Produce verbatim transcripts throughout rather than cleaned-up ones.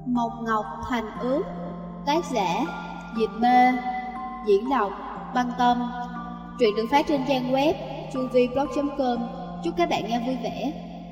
Mộc Ngọc Thành Ước. Tác giả Diệp Mê. Diễn đọc Băng Tâm. Truyện được phát trên trang web chuviblog chấm com. Chúc các bạn nghe vui vẻ.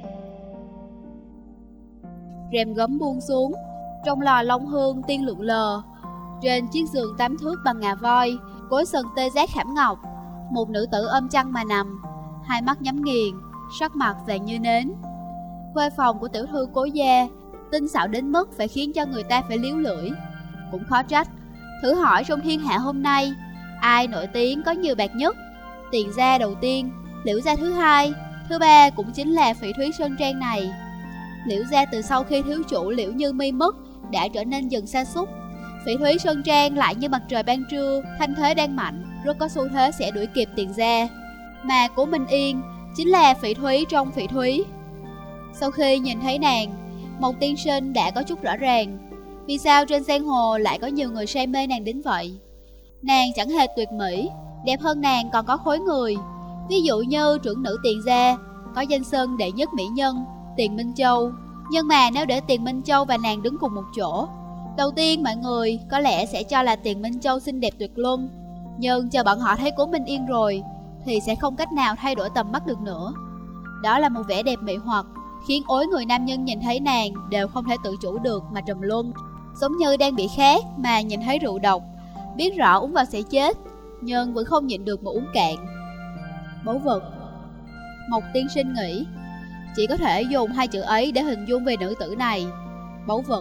Rèm gấm buông xuống, trong lò long hương tiên lượn lờ. Trên chiếc giường tám thước bằng ngà voi, gối sần tê giác khảm ngọc, một nữ tử ôm chăn mà nằm, hai mắt nhắm nghiền, sắc mặt vàng như nến. Khuê phòng của tiểu thư Cố gia tinh xảo đến mức phải khiến cho người ta phải liếu lưỡi. Cũng khó trách, thử hỏi trong thiên hạ hôm nay, ai nổi tiếng có nhiều bạc nhất? Tiền gia đầu tiên, Liễu gia thứ hai, thứ ba cũng chính là Phỉ Thúy Sơn Trang này. Liễu gia từ sau khi thiếu chủ Liễu Như Mi mất đã trở nên dần sa sút. Phỉ Thúy Sơn Trang lại như mặt trời ban trưa, thanh thế đang mạnh, rất có xu thế sẽ đuổi kịp Tiền gia. Mà Cố Minh Yên chính là Phỉ Thúy trong Phỉ Thúy. Sau khi nhìn thấy nàng, Mộc tiên sinh đã có chút rõ ràng vì sao trên giang hồ lại có nhiều người say mê nàng đến vậy. Nàng chẳng hề tuyệt mỹ, đẹp hơn nàng còn có khối người. Ví dụ như trưởng nữ Tiền gia có danh xưng đệ nhất mỹ nhân Tiền Minh Châu. Nhưng mà nếu để Tiền Minh Châu và nàng đứng cùng một chỗ, đầu tiên mọi người có lẽ sẽ cho là Tiền Minh Châu xinh đẹp tuyệt luân. Nhưng chờ bọn họ thấy Cố Minh Yên rồi thì sẽ không cách nào thay đổi tầm mắt được nữa. Đó là một vẻ đẹp mị hoặc, khiến ối người nam nhân nhìn thấy nàng đều không thể tự chủ được mà trầm luân. Giống như đang bị khát mà nhìn thấy rượu độc, biết rõ uống vào sẽ chết, nhưng vẫn không nhịn được mà uống cạn. Báu vật. Mộc tiên sinh nghĩ, chỉ có thể dùng hai chữ ấy để hình dung về nữ tử này. Báu vật.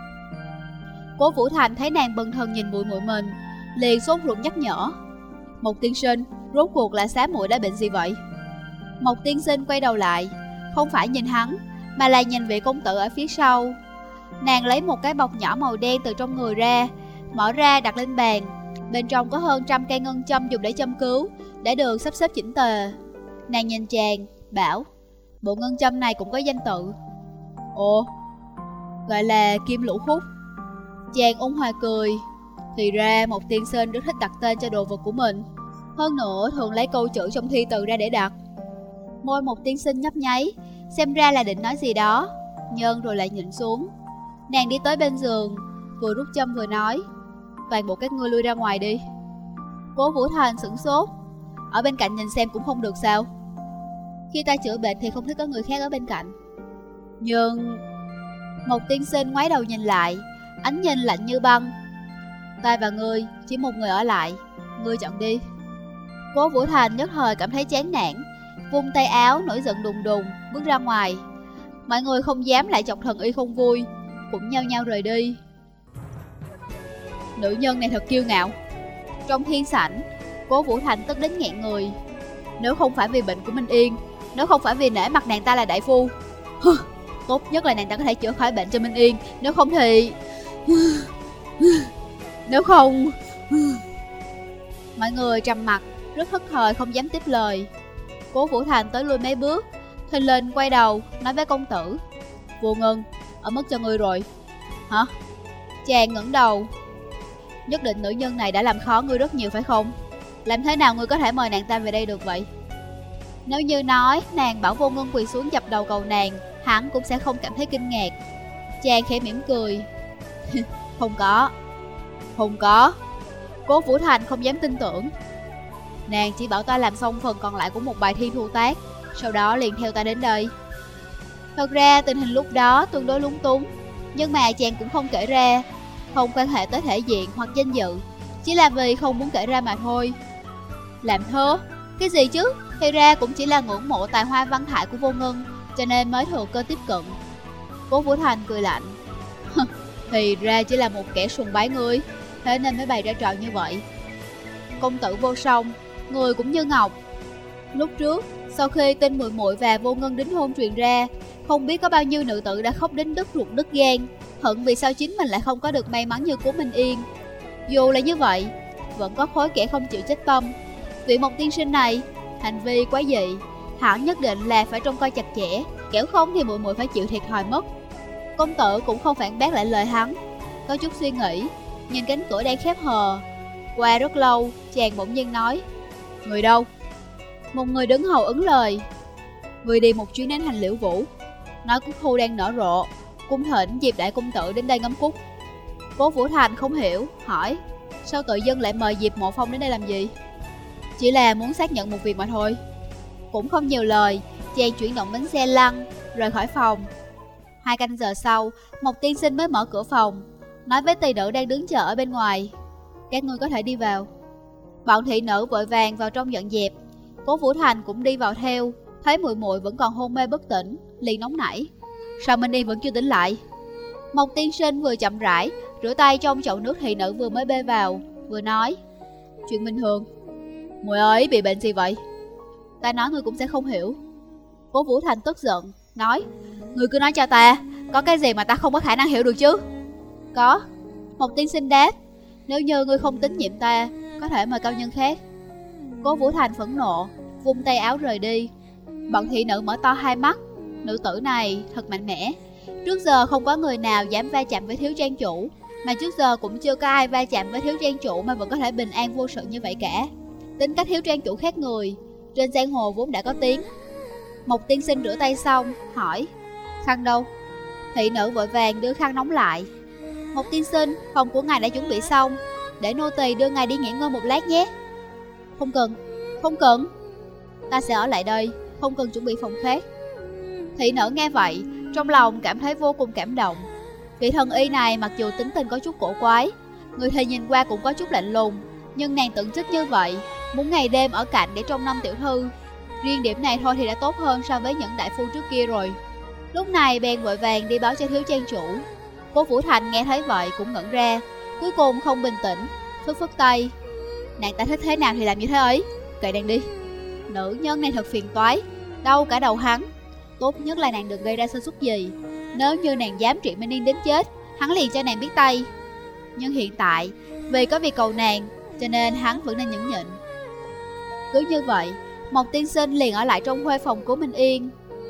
Cố Vũ Thành thấy nàng bần thần nhìn muội muội mình, liền sốt ruột nhắc nhở. Mộc tiên sinh, rốt cuộc là xá muội đã bệnh gì vậy? Mộc tiên sinh quay đầu lại, không phải nhìn hắn, mà là nhìn vị công tử ở phía sau. Nàng lấy một cái bọc nhỏ màu đen từ trong người ra, mở ra đặt lên bàn. Bên trong có hơn trăm cây ngân châm dùng để châm cứu, đã được sắp xếp chỉnh tề. Nàng nhìn chàng, bảo, bộ ngân châm này cũng có danh tự. Ồ, gọi là Kim Lũ Khúc. Chàng ôn hòa cười, thì ra một tiên sinh rất thích đặt tên cho đồ vật của mình. Hơn nữa thường lấy câu chữ trong thi từ ra để đặt. Môi một tiên sinh nhấp nháy, xem ra là định nói gì đó, nhưng rồi lại nhịn xuống. Nàng đi tới bên giường, vừa rút châm vừa nói, toàn bộ các ngươi lui ra ngoài đi. Cố Vũ Thành sửng sốt, ở bên cạnh nhìn xem cũng không được sao? Khi ta chữa bệnh thì không thích có người khác ở bên cạnh. Nhưng... Một tiên sinh ngoái đầu nhìn lại, ánh nhìn lạnh như băng. Ta và ngươi, chỉ một người ở lại, ngươi chọn đi. Cố Vũ Thành nhất thời cảm thấy chán nản, vung tay áo nổi giận đùng đùng bước ra ngoài. Mọi người không dám lại chọc thần y không vui, cũng nhao nhao rời đi. Nữ nhân này thật kiêu ngạo. Trong thiên sảnh, Cố Vũ Thành tức đến nghẹn người. Nếu không phải vì bệnh của Minh Yên, nếu không phải vì nể mặt nàng ta là đại phu, tốt nhất là nàng ta có thể chữa khỏi bệnh cho Minh Yên. Nếu không thì... Nếu không... Mọi người trầm mặt, rất thất thời không dám tiếp lời. Cố Vũ Thành tới lui mấy bước, thình lình quay đầu nói với công tử, Vô Ngân, ở mất cho ngươi rồi. Hả? Chàng ngẩng đầu. Nhất định nữ nhân này đã làm khó ngươi rất nhiều phải không? Làm thế nào ngươi có thể mời nàng ta về đây được vậy? Nếu như nói nàng bảo Vô Ngân quỳ xuống dập đầu cầu nàng, hắn cũng sẽ không cảm thấy kinh ngạc. Chàng khẽ mỉm cười. Không có. Không có. Cố Vũ Thành không dám tin tưởng. Nàng chỉ bảo ta làm xong phần còn lại của một bài thi thu tác, sau đó liền theo ta đến đây. Thật ra tình hình lúc đó tương đối lúng túng, nhưng mà chàng cũng không kể ra. Không quan hệ tới thể diện hoặc danh dự, chỉ là vì không muốn kể ra mà thôi. Làm thơ? Cái gì chứ? Thì ra cũng chỉ là ngưỡng mộ tài hoa văn thải của Vô Ngân, cho nên mới thừa cơ tiếp cận. Cố Vũ Thành cười lạnh. Thì ra chỉ là một kẻ sùng bái ngươi, thế nên mới bày ra trò như vậy. Công tử Vô Song, người cũng như ngọc. Lúc trước, sau khi tin muội muội và Vô Ngân đính hôn truyền ra, không biết có bao nhiêu nữ tử đã khóc đến đứt ruột đứt gan, hận vì sao chính mình lại không có được may mắn như Cố Minh Yên. Dù là như vậy, vẫn có khối kẻ không chịu chết tâm. Vị Mộc tiên sinh này, hành vi quá dị, hẳn nhất định là phải trông coi chặt chẽ, kẻo không thì muội muội phải chịu thiệt thòi mất. Công tử cũng không phản bác lại lời hắn, có chút suy nghĩ, nhìn cánh cửa đang khép hờ. Qua rất lâu, chàng bỗng nhiên nói, người đâu? Một người đứng hầu ứng lời, người đi một chuyến đến Hành Liễu Vũ, nói Cúc Thu đang nở rộ, cung thỉnh Diệp đại công tử đến đây ngắm cúc. Cố Vũ Thành không hiểu, hỏi: sao tự dưng lại mời Diệp Mộ Phong đến đây làm gì? Chỉ là muốn xác nhận một việc mà thôi. Cũng không nhiều lời, chàng chuyển động bánh xe lăn, rời khỏi phòng. Hai canh giờ sau, một tiên sinh mới mở cửa phòng, nói với tỳ nữ đang đứng chờ ở bên ngoài: các ngươi có thể đi vào. Bọn thị nữ vội vàng vào trong dọn dẹp. Cố Vũ Thành cũng đi vào theo, thấy muội muội vẫn còn hôn mê bất tỉnh, liền nóng nảy: sao Minh Yên vẫn chưa tỉnh lại? Một tiên sinh vừa chậm rãi rửa tay trong chậu nước thị nữ vừa mới bê vào, vừa nói: chuyện bình thường. Muội ấy bị bệnh gì vậy? Ta nói ngươi cũng sẽ không hiểu. Cố Vũ Thành tức giận, nói: ngươi cứ nói cho ta, có cái gì mà ta không có khả năng hiểu được chứ? Có. Một tiên sinh đáp: nếu như ngươi không tín nhiệm ta, có thể mời cao nhân khác. Cố Vũ Thành phẫn nộ, vung tay áo rời đi. Bọn thị nữ mở to hai mắt. Nữ tử này thật mạnh mẽ. Trước giờ không có người nào dám va chạm với thiếu trang chủ, mà trước giờ cũng chưa có ai va chạm với thiếu trang chủ mà vẫn có thể bình an vô sự như vậy cả. Tính cách thiếu trang chủ khác người, trên giang hồ vốn đã có tiếng. Một tiên sinh rửa tay xong, hỏi: khăn đâu? Thị nữ vội vàng đưa khăn nóng lại. Một tiên sinh, phòng của ngài đã chuẩn bị xong, để nô tỳ đưa ngài đi nghỉ ngơi một lát nhé. Không cần, không cần. Ta sẽ ở lại đây, không cần chuẩn bị phòng khác. Thị nữ nghe vậy, trong lòng cảm thấy vô cùng cảm động. Vị thần y này mặc dù tính tình có chút cổ quái, người thì nhìn qua cũng có chút lạnh lùng, nhưng nàng tưởng chức như vậy, muốn ngày đêm ở cạnh để trông nom tiểu thư. Riêng điểm này thôi thì đã tốt hơn so với những đại phu trước kia rồi. Lúc này bèn vội vàng đi báo cho thiếu trang chủ. Cố Vũ Thành nghe thấy vậy cũng ngẩn ra, cuối cùng không bình tĩnh, phất phất tay: nàng ta thích thế nào thì làm như thế ấy, kệ nàng đi. Nữ nhân này thật phiền toái, đau cả đầu hắn. Tốt nhất là nàng đừng gây ra sơ suất gì. Nếu như nàng dám trị Minh Yên đến chết, hắn liền cho nàng biết tay. Nhưng hiện tại, vì có việc cầu nàng, cho nên hắn vẫn nên nhẫn nhịn. Cứ như vậy, một tiên sinh liền ở lại trong khuê phòng của Minh Yên.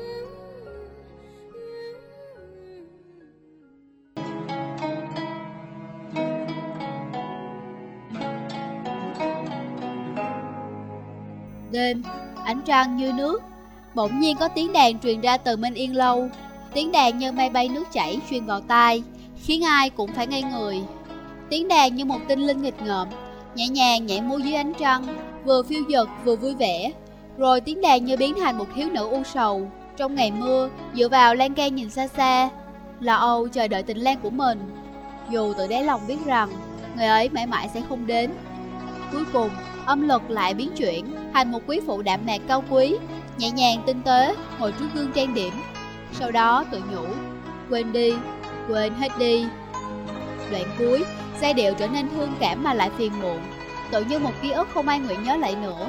Đêm, ánh trăng như nước. Bỗng nhiên có tiếng đàn truyền ra từ Minh Yên lâu. Tiếng đàn như mây bay nước chảy truyền vào tai, khiến ai cũng phải ngây người. Tiếng đàn như một tinh linh nghịch ngợm, nhẹ nhàng nhảy múa dưới ánh trăng, vừa phiêu dật vừa vui vẻ. Rồi tiếng đàn như biến thành một thiếu nữ u sầu, trong ngày mưa, dựa vào lan can nhìn xa xa, lo âu chờ đợi tình lang của mình. Dù tự đáy lòng biết rằng người ấy mãi mãi sẽ không đến. Cuối cùng, âm lực lại biến chuyển thành một quý phụ đạm mạc cao quý, nhẹ nhàng tinh tế, ngồi trước gương trang điểm. Sau đó tự nhủ: quên đi, quên hết đi. Đoạn cuối, giai điệu trở nên thương cảm mà lại phiền muộn, tự như một ký ức không ai nguyện nhớ lại nữa.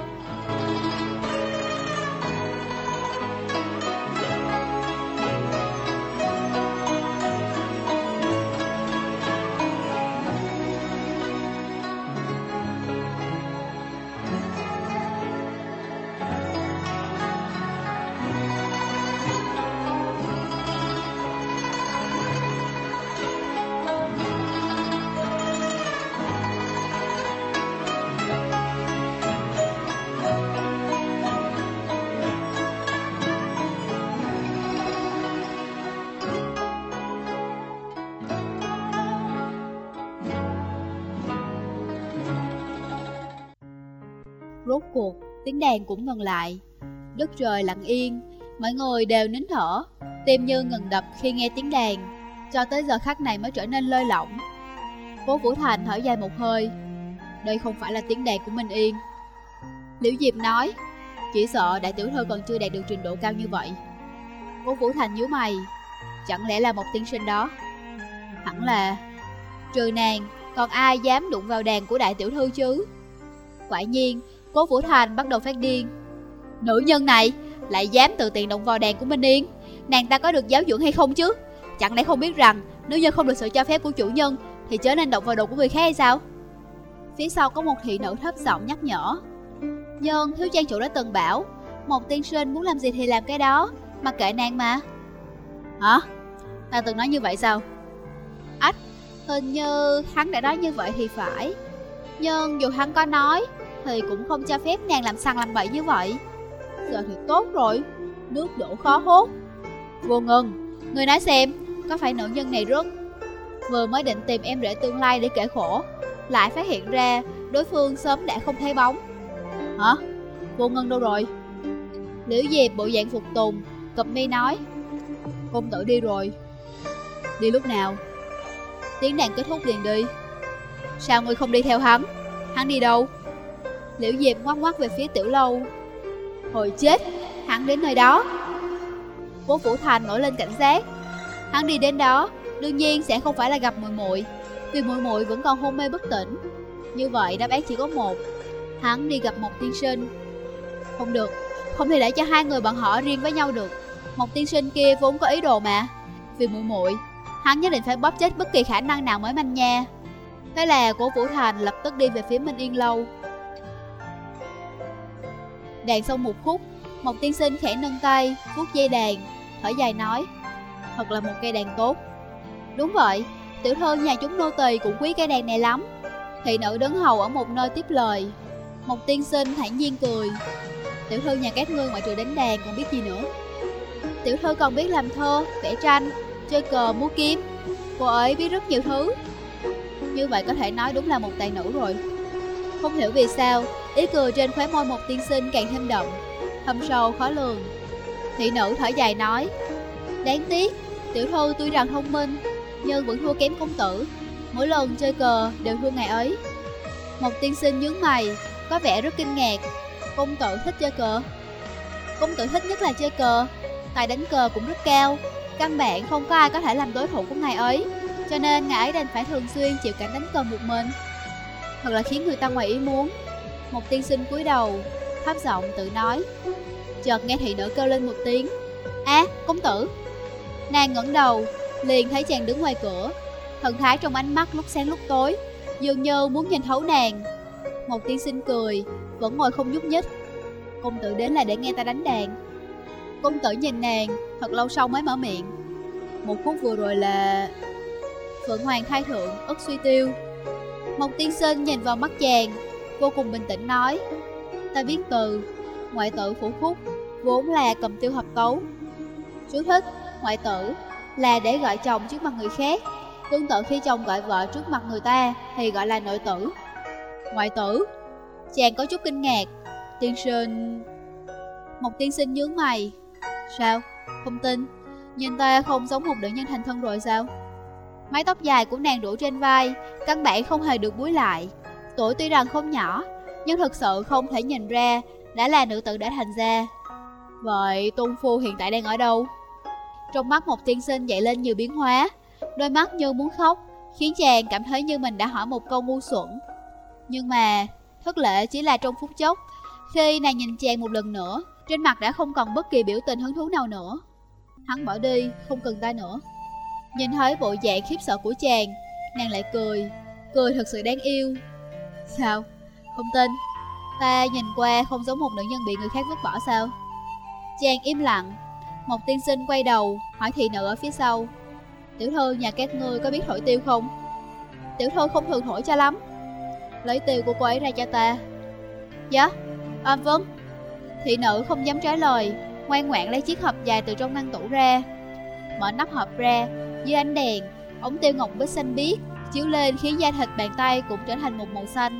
Rốt cuộc, tiếng đàn cũng ngừng lại. Đất trời lặng yên, mọi người đều nín thở, tim như ngừng đập khi nghe tiếng đàn. Cho tới giờ khắc này mới trở nên lơi lỏng. Cố Vũ Thành thở dài một hơi: đây không phải là tiếng đàn của Minh Yên. Liễu Diệp nói: chỉ sợ đại tiểu thư còn chưa đạt được trình độ cao như vậy. Cố Vũ Thành nhíu mày: chẳng lẽ là một tiên sinh đó? Hẳn là. Trừ nàng, còn ai dám đụng vào đàn của đại tiểu thư chứ? Quả nhiên, Cố Vũ Thành bắt đầu phát điên. Nữ nhân này lại dám tự tiện động vào đàn của Minh Yên. Nàng ta có được giáo dưỡng hay không chứ? Chẳng lẽ không biết rằng nếu như không được sự cho phép của chủ nhân thì chớ nên động vào đồ của người khác hay sao? Phía sau có một thị nữ thấp giọng nhắc nhở: nhưng thiếu trang chủ đã từng bảo, một tiên sinh muốn làm gì thì làm cái đó, mặc kệ nàng mà. Hả? Ta từng nói như vậy sao? Ách, hình như hắn đã nói như vậy thì phải. Nhưng dù hắn có nói thì cũng không cho phép nàng làm sằng làm bậy như vậy. Giờ thì tốt rồi, nước đổ khó hốt. Vô Ngân, người nói xem, có phải nữ nhân này rớt. Vừa mới định tìm em rể tương lai để kể khổ, lại phát hiện ra đối phương sớm đã không thấy bóng. Hả? Vô Ngân đâu rồi? Liễu Diệp bộ dạng phục tùng, cụp mi nói, công tử đi rồi. Đi lúc nào? Tiếng đàn kết thúc liền đi. Sao ngươi không đi theo hắn? Hắn đi đâu? Liễu Diệp ngoắc ngoắc về phía Tiểu Lâu. Hồi chết, hắn đến nơi đó. Cố Vũ Thành nổi lên cảnh giác. Hắn đi đến đó, đương nhiên sẽ không phải là gặp muội muội, vì muội muội vẫn còn hôn mê bất tỉnh. Như vậy đáp án chỉ có một, hắn đi gặp một tiên sinh. Không được, không thể để cho hai người bọn họ riêng với nhau được. Một tiên sinh kia vốn có ý đồ mà. Vì muội muội, hắn nhất định phải bóp chết bất kỳ khả năng nào mới manh nha. Thế là Cố Vũ Thành lập tức đi về phía Minh Yên Lâu. Đàn xong một khúc, một tiên sinh khẽ nâng tay vuốt dây đàn, thở dài nói, thật là một cây đàn tốt. Đúng vậy, tiểu thư nhà chúng nô tỳ cũng quý cây đàn này lắm. Thị nữ đứng hầu ở một nơi tiếp lời. Một tiên sinh thản nhiên cười, tiểu thư nhà các ngươi ngoại trừ đánh đàn còn biết gì nữa? Tiểu thư còn biết làm thơ, vẽ tranh, chơi cờ, múa kiếm. Cô ấy biết rất nhiều thứ. Như vậy có thể nói đúng là một tài nữ rồi. Không hiểu vì sao, ý cười trên khóe môi một tiên sinh càng thêm đậm, thâm sâu khó lường. Thị nữ thở dài nói, đáng tiếc, tiểu thư tuy rằng thông minh, nhưng vẫn thua kém công tử. Mỗi lần chơi cờ đều thua ngày ấy. Một tiên sinh nhướng mày, có vẻ rất kinh ngạc. Công tử thích chơi cờ? Công tử thích nhất là chơi cờ. Tài đánh cờ cũng rất cao, căn bản không có ai có thể làm đối thủ của ngài ấy, cho nên ngài ấy đành phải thường xuyên chịu cảnh đánh cờ một mình. Thật là khiến người ta ngoài ý muốn. Một tiên sinh cúi đầu, thấp giọng tự nói. Chợt nghe thị nữ kêu lên một tiếng, á, à, công tử. Nàng ngẩng đầu, liền thấy chàng đứng ngoài cửa, thần thái trong ánh mắt lúc sáng lúc tối, dường như muốn nhìn thấu nàng. Một tiên sinh cười, vẫn ngồi không nhúc nhích. Công tử đến là để nghe ta đánh đàn. Công tử nhìn nàng, thật lâu sau mới mở miệng. Một khúc vừa rồi là Phượng Hoàng Thai Thượng, ất suy tiêu. Một tiên sinh nhìn vào mắt chàng, vô cùng bình tĩnh nói, ta biết từ, ngoại tử phủ khúc, vốn là cầm tiêu hợp tấu. Chú thích, ngoại tử là để gọi chồng trước mặt người khác, tương tự khi chồng gọi vợ trước mặt người ta thì gọi là nội tử. Ngoại tử? Chàng có chút kinh ngạc. Tiên sinh... Một tiên sinh nhướng mày. Sao? Không tin? Nhìn ta không giống một nữ nhân thành thân rồi sao? Mái tóc dài của nàng đổ trên vai, căn bản không hề được búi lại. Tuổi tuy rằng không nhỏ, nhưng thực sự không thể nhìn ra đã là nữ tử đã thành gia. Vậy tôn phu hiện tại đang ở đâu? Trong mắt một tiên sinh dậy lên nhiều biến hóa, đôi mắt như muốn khóc, khiến chàng cảm thấy như mình đã hỏi một câu ngu xuẩn. Nhưng mà thất lễ chỉ là trong phút chốc. Khi nàng nhìn chàng một lần nữa, trên mặt đã không còn bất kỳ biểu tình hứng thú nào nữa. Hắn bỏ đi, không cần ta nữa. Nhìn thấy bộ dạng khiếp sợ của chàng, nàng lại cười, cười thật sự đáng yêu. Sao? Không tin? Ta nhìn qua không giống một nữ nhân bị người khác vứt bỏ sao? Chàng im lặng. Một tiên sinh quay đầu, hỏi thị nữ ở phía sau. Tiểu thư nhà các ngươi có biết thổi tiêu không? Tiểu thư không thường thổi cho lắm. Lấy tiêu của cô ấy ra cho ta. Dạ? À vâng. Thị nữ không dám trả lời, ngoan ngoãn lấy chiếc hộp dài từ trong ngăn tủ ra. Mở nắp hộp ra, dưới ánh đèn, ống tiêu ngọc bích xanh biếc chiếu lên khiến da thịt bàn tay cũng trở thành một màu xanh.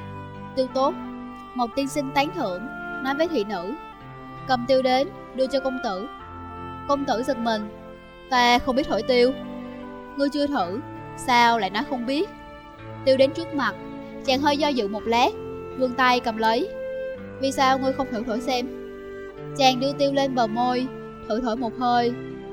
Tiêu tốt. Một tiên sinh tán thưởng, nói với thị nữ. Cầm tiêu đến, đưa cho công tử. Công tử giật mình. Ta không biết thổi tiêu. Ngươi chưa thử, sao lại nói không biết? Tiêu đến trước mặt, chàng hơi do dự một lát, vươn tay cầm lấy. Vì sao ngươi không thử thổi xem? Chàng đưa tiêu lên bờ môi, thử thổi một hơi.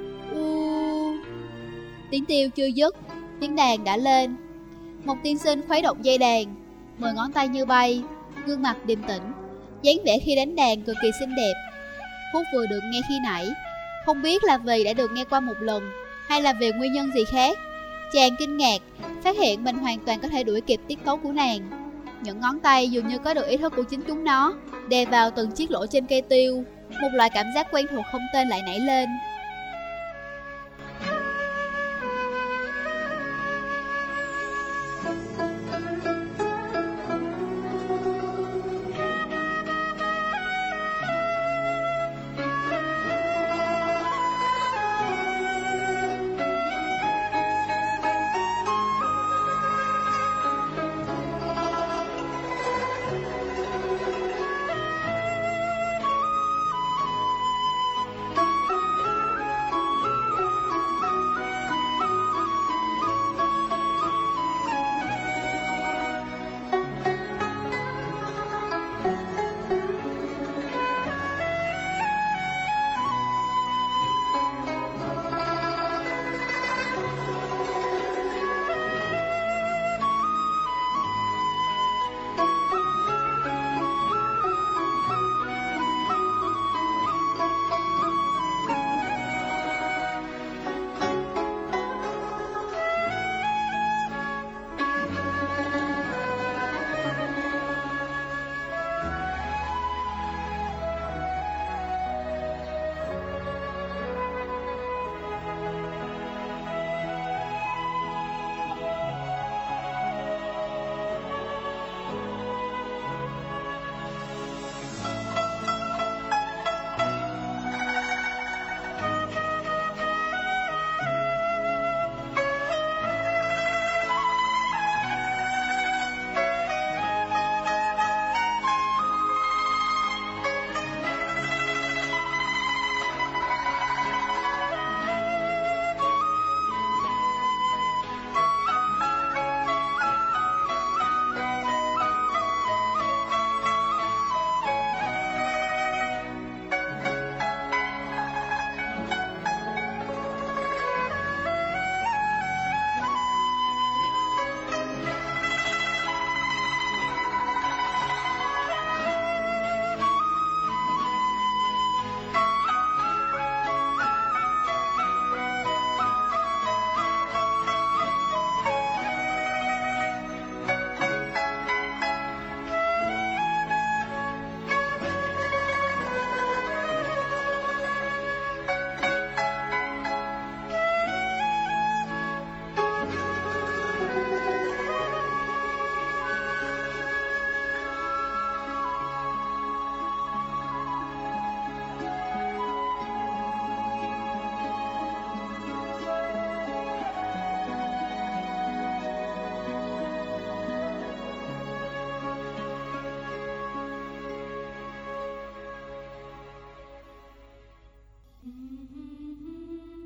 U... Tiếng tiêu chưa dứt, tiếng đàn đã lên. Một tiên sinh khuấy động dây đàn, mười ngón tay như bay, gương mặt điềm tĩnh, dáng vẻ khi đánh đàn cực kỳ xinh đẹp. Khúc vừa được nghe khi nãy, không biết là vì đã được nghe qua một lần hay là vì nguyên nhân gì khác. Chàng kinh ngạc, phát hiện mình hoàn toàn có thể đuổi kịp tiết tấu của nàng. Những ngón tay dường như có được ý thức của chính chúng nó, đè vào từng chiếc lỗ trên cây tiêu. Một loại cảm giác quen thuộc không tên lại nảy lên.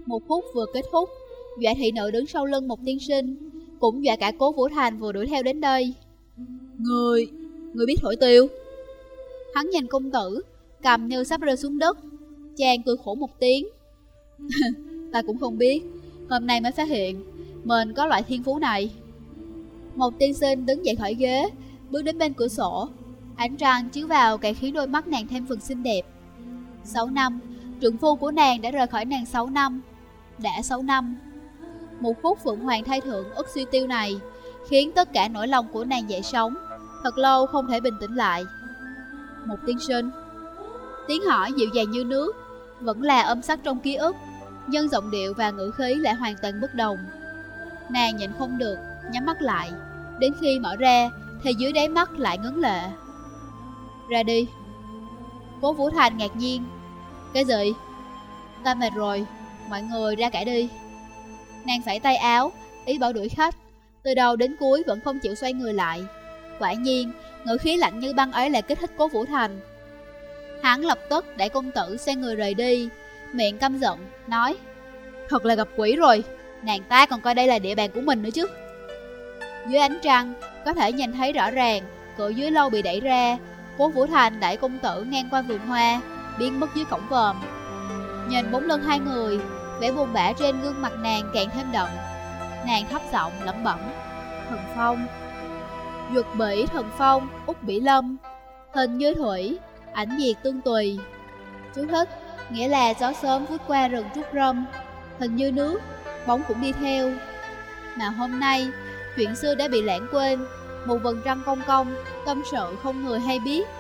Một phút vừa kết thúc, dọa thị nữ đứng sau lưng một tiên sinh, cũng dọa cả Cố Vũ Thành vừa đuổi theo đến đây. Người, người biết thổi tiêu? Hắn nhìn công tử, cầm như sắp rơi xuống đất. Chàng cười khổ một tiếng. Ta cũng không biết, hôm nay mới phát hiện mình có loại thiên phú này. Một tiên sinh đứng dậy khỏi ghế, bước đến bên cửa sổ. Ánh trăng chiếu vào càng khiến đôi mắt nàng thêm phần xinh đẹp. Sáu năm, trượng phu của nàng đã rời khỏi nàng sáu năm. Đã sáu năm. Một phút Phượng Hoàng thay thượng ức suy tiêu này khiến tất cả nỗi lòng của nàng dậy sóng, thật lâu không thể bình tĩnh lại. Một tiên sinh. Tiếng hỏi dịu dàng như nước, vẫn là âm sắc trong ký ức, nhưng giọng điệu và ngữ khí lại hoàn toàn bất đồng. Nàng nhịn không được, nhắm mắt lại. Đến khi mở ra thì dưới đáy mắt lại ngấn lệ. Ra đi. Cố Vũ Thành ngạc nhiên. Cái gì? Ta mệt rồi, mọi người ra cả đi. Nàng phẩy tay áo, ý bảo đuổi khách. Từ đầu đến cuối vẫn không chịu xoay người lại. Quả nhiên, ngữ khí lạnh như băng ấy lại kích thích Cố Vũ Thành. Hắn lập tức đẩy công tử xoay người rời đi, miệng căm giận, nói: Thật là gặp quỷ rồi, nàng ta còn coi đây là địa bàn của mình nữa chứ. Dưới ánh trăng, có thể nhìn thấy rõ ràng, cửa dưới lâu bị đẩy ra. Cố Vũ Thành đẩy công tử ngang qua vườn hoa, biến mất dưới cổng vòm. Nhìn bóng lưng hai người, vẻ buồn bã trên gương mặt nàng càng thêm đậm. Nàng thấp giọng lẩm bẩm: Thần phong. Duật bỉ thần phong, út bỉ lâm. Hình như thủy, ảnh diệt tương tùy. Chú thích, nghĩa là gió sớm vút qua rừng trúc râm. Hình như nước, bóng cũng đi theo. Mà hôm nay, chuyện xưa đã bị lãng quên. Một vầng trăng cong cong, tâm sự không người hay biết.